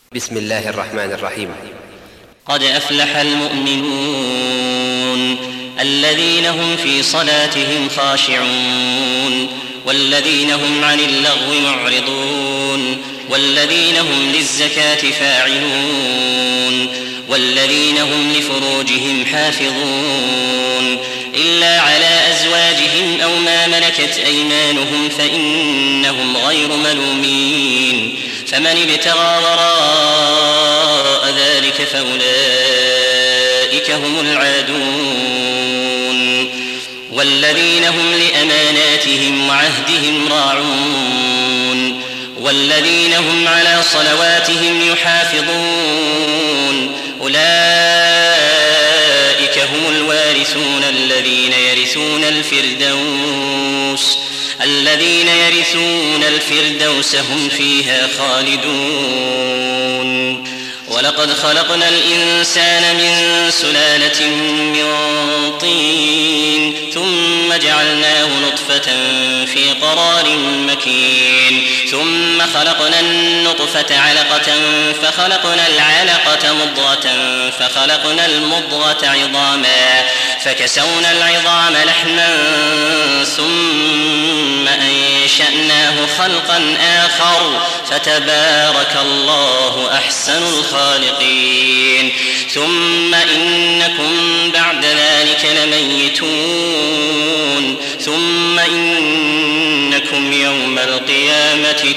بسم الله الرحمن الرحيم. قد أفلح المؤمنون الذين هم في صلاتهم خاشعون والذين هم عن اللغو معرضون والذين هم للزكاة فاعلون والذين هم لفروجهم حافظون إلا على أزواجهم أو ما ملكت أيمانهم فإنهم غير ملومين فمن ابتغى وراء ذلك فأولئك هم العادون والذين هم لأماناتهم وعهدهم راعون والذين هم على صلواتهم يحافظون أولئك هم الوارثون الذين يرثون الفردوس هم فيها خالدون. ولقد خلقنا الإنسان من سلالة من طين ثم جعلناه نطفة في قرار مكين ثم خلقنا النطفة علقة فخلقنا العلقة مضغة فخلقنا المضغة عظاما فكسونا العظام لحما ثم أنشأناه خلقا آخر فتبارك الله أحسن الخالقين. ثم إنكم بعد ذلك لميتون ثم إنكم يوم القيامة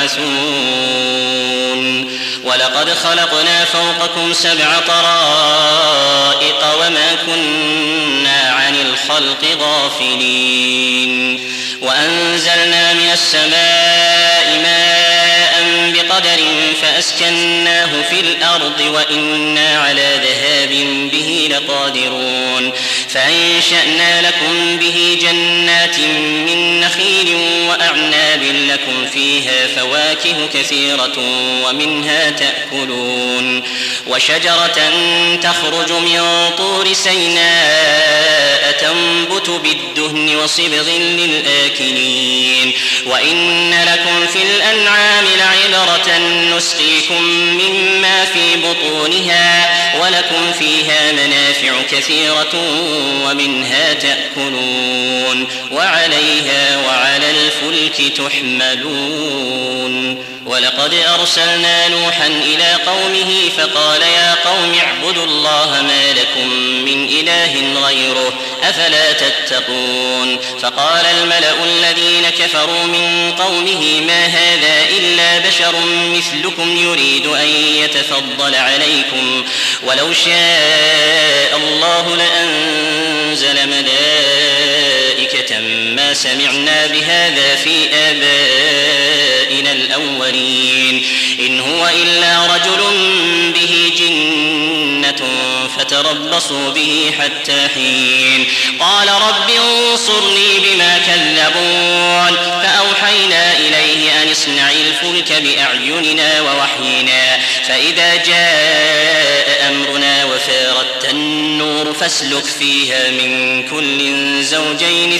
تبعثون. ولقد خلقنا فوقكم 7 طرائق وما كنا عن الخلق غافلين وأنزلنا من السماء ماء بقدر فأسكناه في الأرض وإنا على ذهاب به لقادرون فأنشأنا لكم به جنات من نخيل وأعناب لكم فيها فواكه كثيرة ومنها تأكلون وشجرة تخرج من طور سيناء تنبت بالدهن وصبغ للآكلين وإن لكم في الأنعام لعبرة نسقيكم مما في بطونها ولكم فيها منافع كثيرة ومنها تأكلون وعليها وعلى الفلك تحملون. ولقد أرسلنا نوحا إلى قومه فقال يا قوم اعبدوا الله ما لكم من إله غيره أفلا تتقون. فقال الملأ الذين كفروا من قومه ما هذا إلا بشر مثلكم يريد أن يتفضل عليكم ولو شاء الله لأنزل ملائكة ما سمعنا بهذا في آبائنا الأولين إن هو إلا رجل به جنة فتربصوا به حتى حين. قال رب انصرني بما كذبون فأوحينا إليه أن اصنع الفلك بأعيننا ووحينا فإذا جاء أمرنا وفارت النور فاسلك فيها من كل زوجين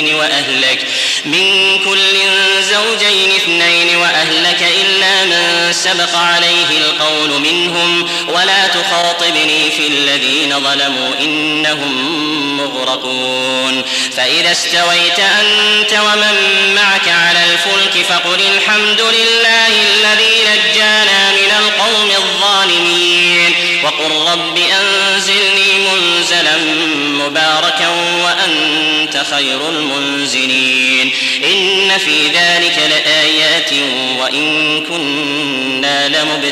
اثنين وأهلك إلا من سبق عليه القول منهم ولا تخاطبني في الذين ظلموا إنهم مغرقون. فإذا استويت أنت ومن معك على الفلك فقل الحمد لله الذي نجانا من القوم الظالمين وقل رب أنزلني منزلا مباركا وأنت خير المنزلين. إن في ذلك لآيات وإن كنا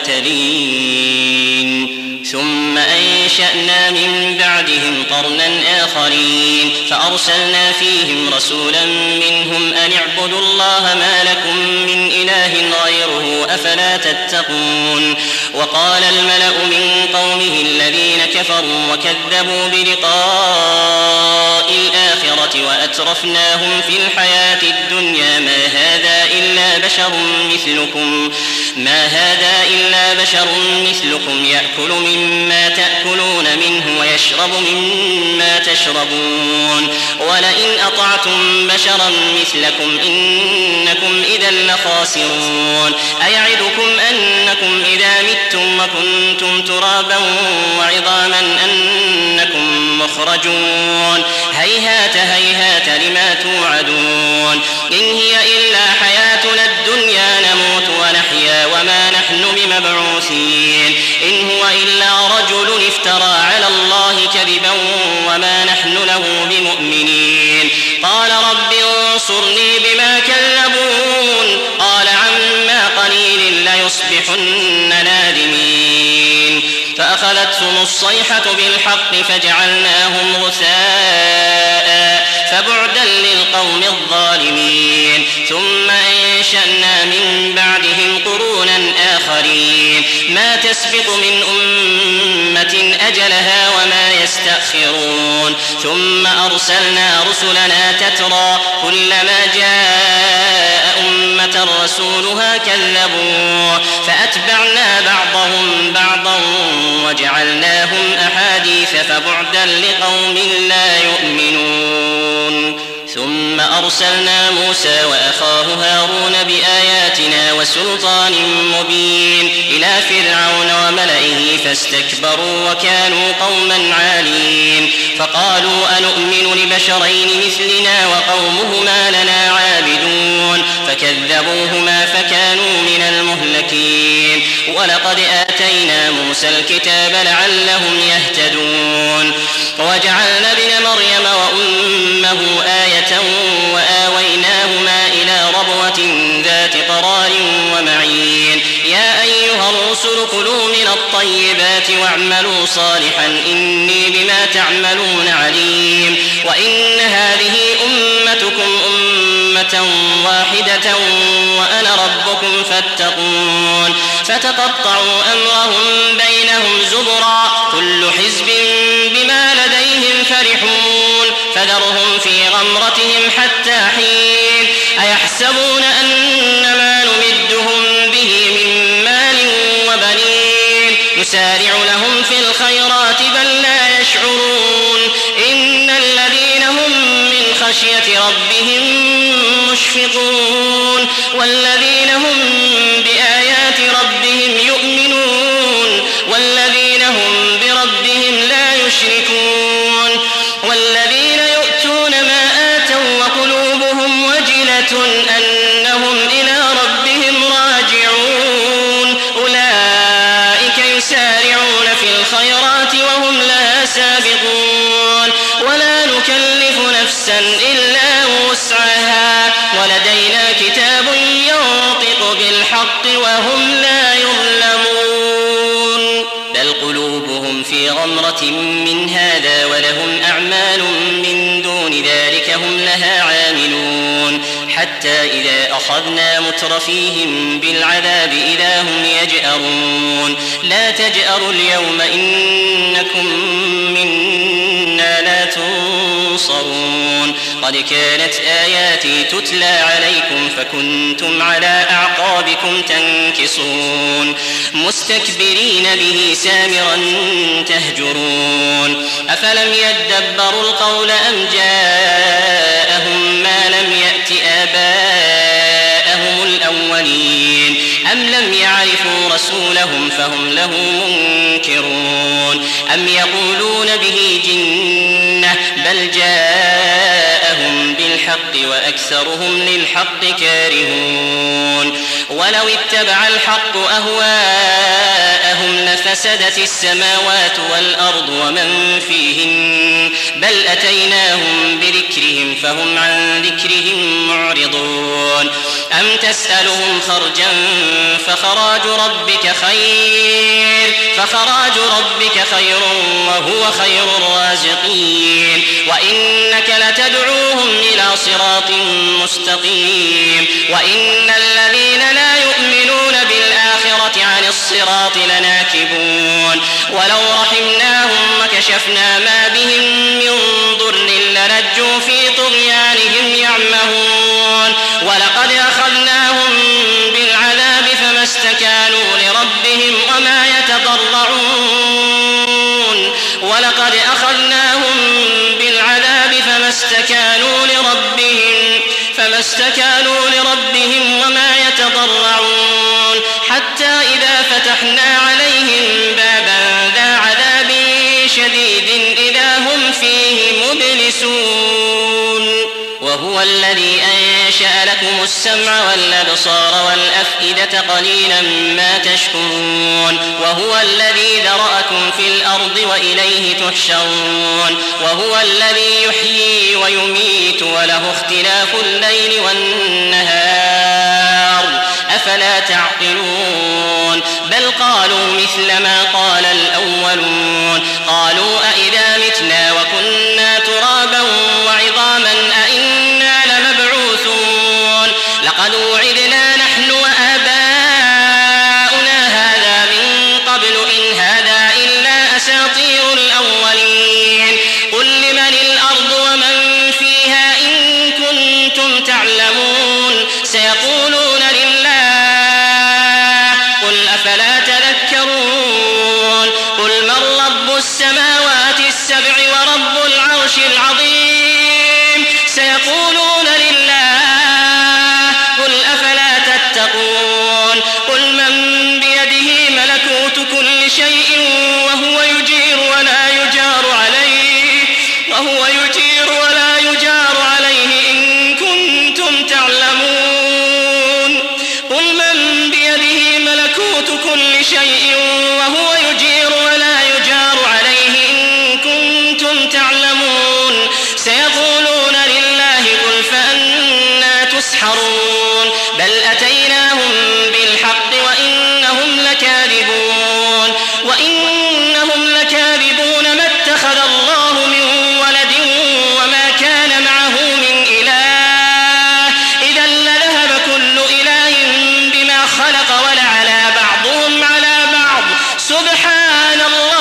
لمبتلين. ثم أنشأنا من بعدهم قرنا آخرين فأرسلنا فيهم رسولا منهم أن اعبدوا الله ما لكم من إله غيره أفلا تتقون. وقال الملأ من قومه الذين كفروا وكذبوا بلقاء الآخرة وأترفناهم في الحياة الدنيا ما هذا إلا بشر مثلكم يأكل مما تأكلون منه ويشرب مما تشربون ولئن أطعتم بشرا مثلكم إنكم إذا لخاسرون. أيعدكم أنكم إذا متم متم وكنتم ترابا وعظاما أنكم مخرجون هيهات هيهات لما توعدون إن هي إلا حياتنا الدنيا نموت ونحيا وما نحن بمبعوثين إن هو إلا رجل افترى على الله كذبا وما نحن له بمؤمنين قال رب انصرني بما كذبون قال عما قليل ليصبحن نادمين فأخذتهم الصيحة بالحق فجعلناهم غثاء فبعدا للقوم الظالمين ثم أنشأنا من بعدهم قرونا آخرين ما تسبق من أمة أجلها وما يستأخرون ثم أرسلنا رسلنا تترى كلما جاء أمة رسولها كذبوه فأتبعنا بعضهم بعضا وجعلناهم أحاديث فبعدا لقوم لا يؤمنون ثم أرسلنا موسى وأخاه هارون بآياتنا وسلطان مبين إلى فرعون وملئه فاستكبروا وكانوا قوما عالين فقالوا أنؤمن لبشرين مثلنا وقومهما لنا عابدون فكذبوهما فكانوا من المهلكين ولقد آتينا موسى الكتاب لعلهم يهتدون وجعلنا ابن مريم وأمه آية وآويناهما إلى ربوة ذات قرار ومعين يا أيها الرسل كلوا من الطيبات واعملوا صالحا إني بما تعملون عليم وإن هذه أمتكم أمة واحدة وأنا ربكم فاتقون فتقطعوا أمرهم بينهم زبرا كل حزب بما لديهم فرحون فذرهم في غمرتهم حتى حين أيحسبون أن ما نمدهم به من مال وبنين نسارع لهم في الخيرات بل لا يشعرون إن الذين هم من خشية ربهم مشفقون والذين هم بآيات ربهم يؤمنون والذين هم بربهم لا يشركون والذين يؤتون ما آتوا وقلوبهم وجلة أنهم إلى ربهم راجعون أولئك يسارعون في الخيرات وهم لا سابقون ولا نكلف نفسا إلا وسعها ولدينا كتاب ينطق بالحق وهم لا يظلمون بل قلوبهم في غمرة من هذا ولهم أعمال من دون ذلك هم لها عاملون حتى إذا أخذنا مترفيهم بالعذاب إذا هم يجأرون لا تجأروا اليوم إنكم منا لا تنصرون قد كانت آياتي تتلى عليكم فكنتم على أعقابكم تنكصون مستكبرين به سامرا تهجرون أفلم يدبروا القول أم جاءهم ما لم يأت آباءهم الأولين أم لم يعرفوا رسولهم فهم له منكرون أم يقولون به جنة بل جاءهم بالحق وأكثرهم للحق كارهون ولو اتبع الحق أهواءهم لفسدت السماوات والأرض ومن فيهن بل أتيناهم بذكرهم فهم عن ذكرهم معرضون أم تسألهم خرجا فخراج ربك خير وهو خير الرازقين وإنك لتدعوهم إلى صراط مستقيم وإن الذين لا يؤمنون بالآخرة عن الصراط لناكبون ولو رحمناهم وكشفنا ما بهم من ضر للجوا في طغيانهم يعمهون ولقد أخذناهم بالعذاب فما استكانوا لربهم وما يتضرعون ولقد أخذناهم بالعذاب فما استكانوا لربهم وما يتضرعون حتى إذا فتحنا عليهم السمع والأبصار والأفئدة قليلا ما تشكرون وهو الذي ذرأكم في الأرض وإليه تحشرون وهو الذي يحيي ويميت وله اختلاف الليل والنهار أفلا تعقلون بل قالوا مثل ما قال الأولون قالوا أئذا متنا وكنا ترابا وعظاما أئنا لمبعوثون لقد وعدنا نحن وآباؤنا هذا من قبل إن هذا إلا أساطير الأولين قل لمن الأرض ومن فيها إن كنتم تعلمون سيقولون لله قل أفلا تذكرون قل من رب السماوات السبع ورب العرش العظيم سيقولون لله قل أفلا تتقون قل من بيده ملكوت كل شيء وهو يجير ولا يجار عليه إن كنتم تعلمون قل من بيده ملكوت كل شيء وهو يجير ولا يجار عليه إن كنتم تعلمون سيقولون لله قل فأنى تسحرون بل أتيناهم بالحق وإنهم لكاذبون ما اتخذ الله من ولد وما كان معه من إله إذا لذهب كل إله بما خلق ولعلى بعضهم على بعض سبحان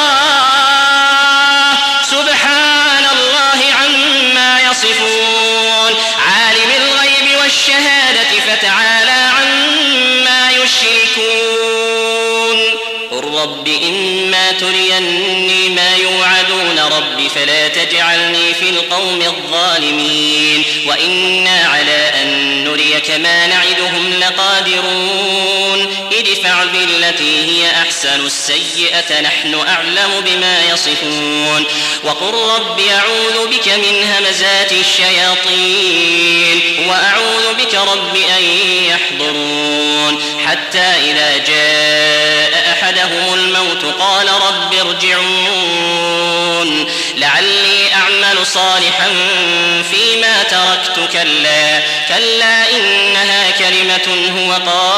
الله عما يصفون عالم الغيب والشهادة فتعالى عما يشركون قل رب إما تريني ما يوعدون رب فلا تجعلني في القوم الظالمين وإنا على أن نريك ما نعدهم لقادرون ادفع بالتي هي أحسن السيئة نحن أعلم بما يصفون وقل رب أعوذ بك من همزات الشياطين وأعوذ بك رب أن يحضرون حتى إذا جاء أحدهم الموت قال رب ارجعون لعلي أعمل صالحا فيما تركت كلا إنها كلمة هو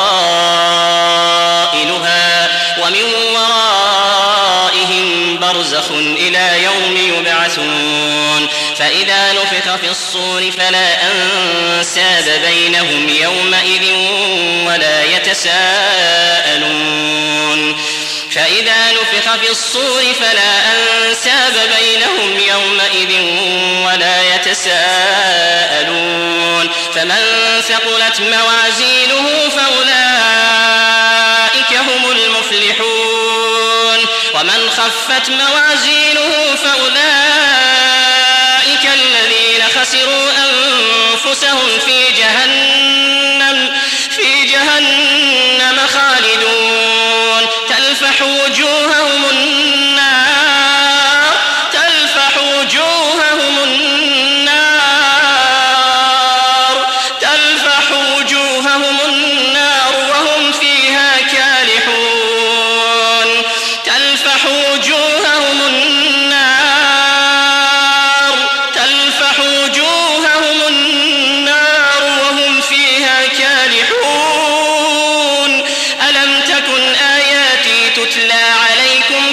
قائلها ومن ورائهم برزخ إلى يوم يبعثون فإذا نفخ في الصور فلا أنساب بينهم يومئذ ولا يتساءلون فمن ثقلت موازينه فأولئك هم المفلحون ومن خفت موازينه فأولئك الذين خسروا أنفسهم في جهنم خالدون تلفح وجوههم النار وهم فيها كالحون تلفح وجوههم النار وهم فيها كالحون ألم تكن آياتي تتلى عليكم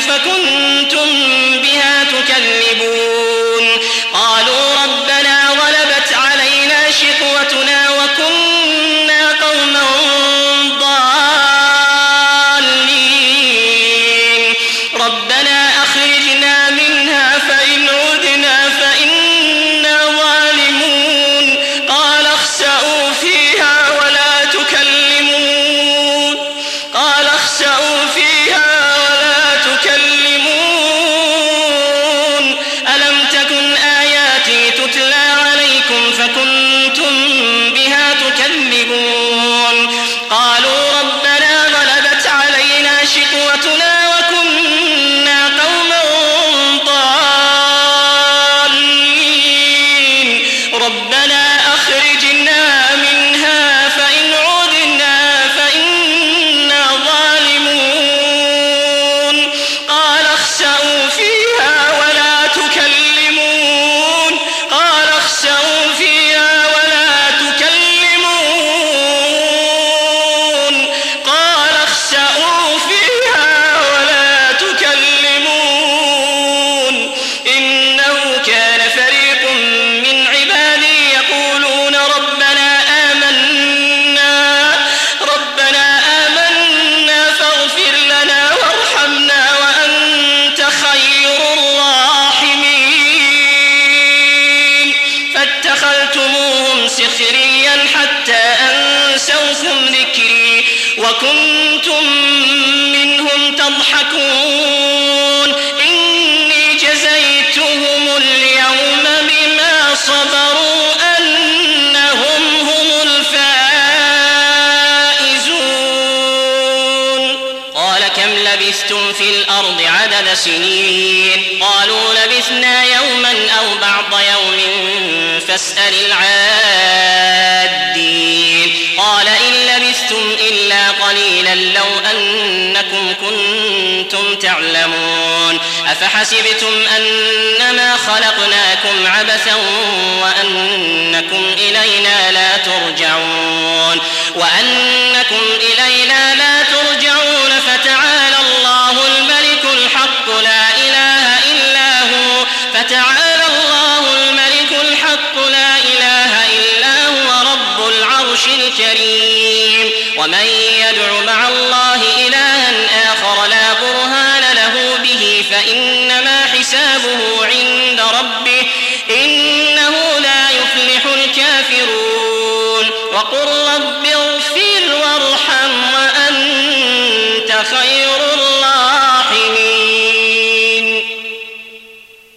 تضحكون إني جزيتهم اليوم بما صبروا أنهم هم الفائزون قال كم لبثتم في الأرض عدد سنين قالوا لبثنا يوما أو بعض يوم فاسأل العادين قال إن لبثتم إلا قليلا لو أنكم كنتم تعلمون أفحسبتم أنما خلقناكم عبثا وأنكم إلينا لا ترجعون فتعالى الله الملك الحق لا إله إلا هو رب العرش الكريم ومن يدع مع الله إلها آخر لا برهان له به فإنما حسابه عند ربه إنه لا يفلح الكافرون وقل رب اغفر وارحم وأنت خير